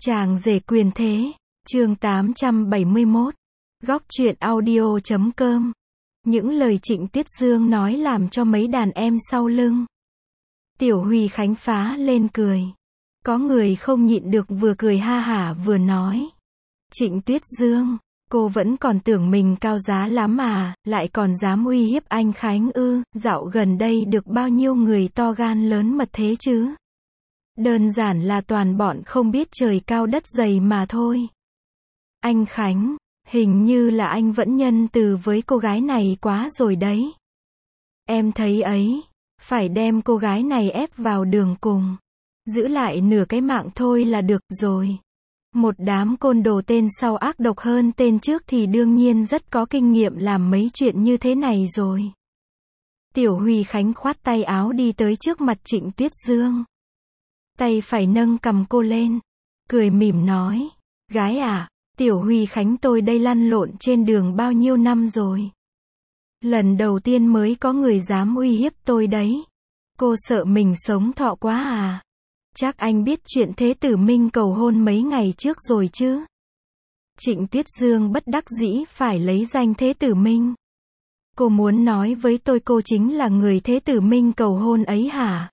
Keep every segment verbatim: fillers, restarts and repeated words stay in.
Chàng rể quyền thế, chương tám trăm bảy mươi mốt, góc truyện audio chấm com. Những lời Trịnh Tuyết Dương nói làm cho mấy đàn em sau lưng Tiểu Huy Khánh phá lên cười. Có người không nhịn được vừa cười ha hả vừa nói: Trịnh Tuyết Dương, cô vẫn còn tưởng mình cao giá lắm à, lại còn dám uy hiếp anh Khánh ư? Dạo gần đây được bao nhiêu người to gan lớn mật thế chứ? Đơn giản là toàn bọn không biết trời cao đất dày mà thôi. Anh Khánh, hình như là anh vẫn nhân từ với cô gái này quá rồi đấy. Em thấy ấy, phải đem cô gái này ép vào đường cùng. Giữ lại nửa cái mạng thôi là được rồi. Một đám côn đồ tên sau ác độc hơn tên trước thì đương nhiên rất có kinh nghiệm làm mấy chuyện như thế này rồi. Tiểu Huy Khánh khoát tay áo đi tới trước mặt Trịnh Tuyết Dương. Tay phải nâng cầm cô lên, cười mỉm nói: Gái à, Tiểu Huy Khánh tôi đây lăn lộn trên đường bao nhiêu năm rồi. Lần đầu tiên mới có người dám uy hiếp tôi đấy. Cô sợ mình sống thọ quá à? Chắc anh biết chuyện Thế Tử Minh cầu hôn mấy ngày trước rồi chứ? Trịnh Tuyết Dương bất đắc dĩ phải lấy danh Thế Tử Minh. Cô muốn nói với tôi cô chính là người Thế Tử Minh cầu hôn ấy hả?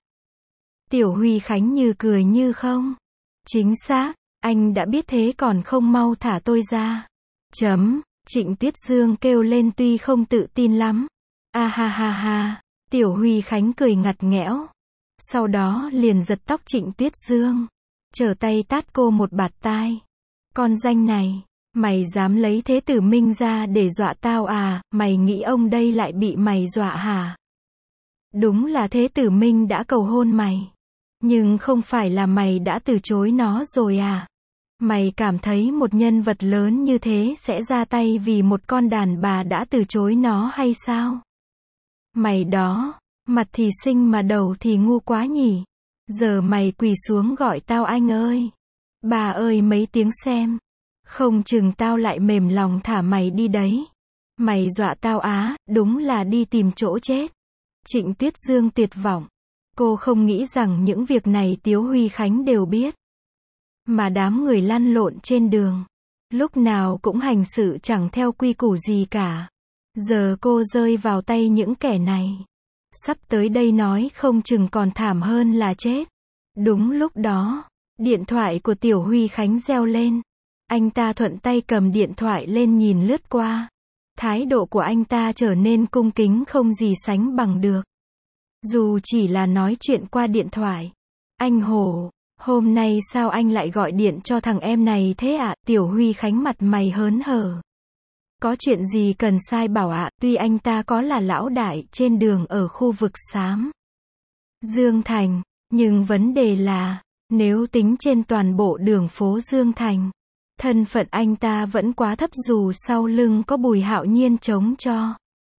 Tiểu Huy Khánh như cười như không. Chính xác, anh đã biết thế còn không mau thả tôi ra. Chấm, Trịnh Tuyết Dương kêu lên tuy không tự tin lắm. A ha ha ha, Tiểu Huy Khánh cười ngặt nghẽo. Sau đó liền giật tóc Trịnh Tuyết Dương, trở tay tát cô một bạt tai. Con danh này, mày dám lấy Thế Tử Minh ra để dọa tao à, mày nghĩ ông đây lại bị mày dọa hả? Đúng là Thế Tử Minh đã cầu hôn mày. Nhưng không phải là mày đã từ chối nó rồi à? Mày cảm thấy một nhân vật lớn như thế sẽ ra tay vì một con đàn bà đã từ chối nó hay sao? Mày đó, mặt thì xinh mà đầu thì ngu quá nhỉ? Giờ mày quỳ xuống gọi tao anh ơi. Bà ơi mấy tiếng xem. Không chừng tao lại mềm lòng thả mày đi đấy. Mày dọa tao á, đúng là đi tìm chỗ chết. Trịnh Tuyết Dương tuyệt vọng. Cô không nghĩ rằng những việc này Tiểu Huy Khánh đều biết. Mà đám người lăn lộn trên đường, lúc nào cũng hành sự chẳng theo quy củ gì cả. Giờ cô rơi vào tay những kẻ này. Sắp tới đây nói không chừng còn thảm hơn là chết. Đúng lúc đó, điện thoại của Tiểu Huy Khánh reo lên. Anh ta thuận tay cầm điện thoại lên nhìn lướt qua. Thái độ của anh ta trở nên cung kính không gì sánh bằng được. Dù chỉ là nói chuyện qua điện thoại. Anh Hồ, hôm nay sao anh lại gọi điện cho thằng em này thế ạ? Tiểu Huy Khánh mặt mày hớn hở. Có chuyện gì cần sai bảo ạ? Tuy anh ta có là lão đại trên đường ở khu vực xám Dương Thành, nhưng vấn đề là, nếu tính trên toàn bộ đường phố Dương Thành, thân phận anh ta vẫn quá thấp dù sau lưng có Bùi Hạo Nhiên chống cho.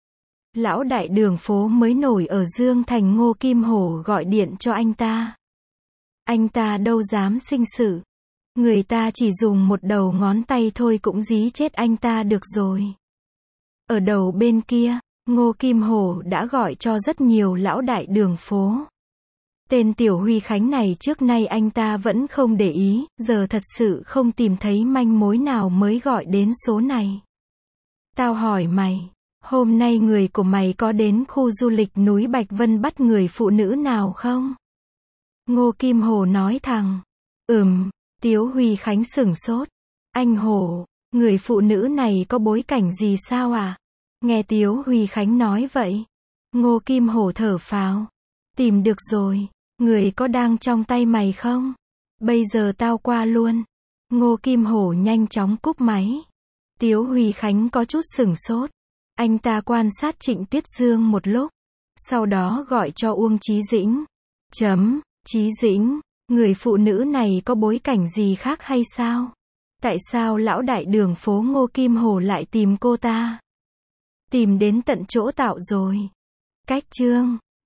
Lão đại đường phố mới nổi ở Dương Thành Ngô Kim Hổ gọi điện cho anh ta. Anh ta đâu dám sinh sự. Người ta chỉ dùng một đầu ngón tay thôi cũng dí chết anh ta được rồi. Ở đầu bên kia, Ngô Kim Hổ đã gọi cho rất nhiều lão đại đường phố. Tên Tiểu Huy Khánh này trước nay anh ta vẫn không để ý, giờ thật sự không tìm thấy manh mối nào mới gọi đến số này. Tao hỏi mày, hôm nay người của mày có đến khu du lịch núi Bạch Vân bắt người phụ nữ nào không? Ngô Kim Hổ nói thẳng. Ừm, Tiểu Huy Khánh sửng sốt. Anh Hổ, người phụ nữ này có bối cảnh gì sao à? Nghe Tiểu Huy Khánh nói vậy, Ngô Kim Hổ thở phào. Tìm được rồi, người có đang trong tay mày không? Bây giờ tao qua luôn. Ngô Kim Hổ nhanh chóng cúp máy. Tiểu Huy Khánh có chút sửng sốt. Anh ta quan sát Trịnh Tuyết Dương một lúc, sau đó gọi cho Uông Chí Dĩnh. Chấm, Chí Dĩnh, người phụ nữ này có bối cảnh gì khác hay sao? Tại sao lão đại đường phố Ngô Kim Hổ lại tìm cô ta? Tìm đến tận chỗ tạo rồi. Cách chương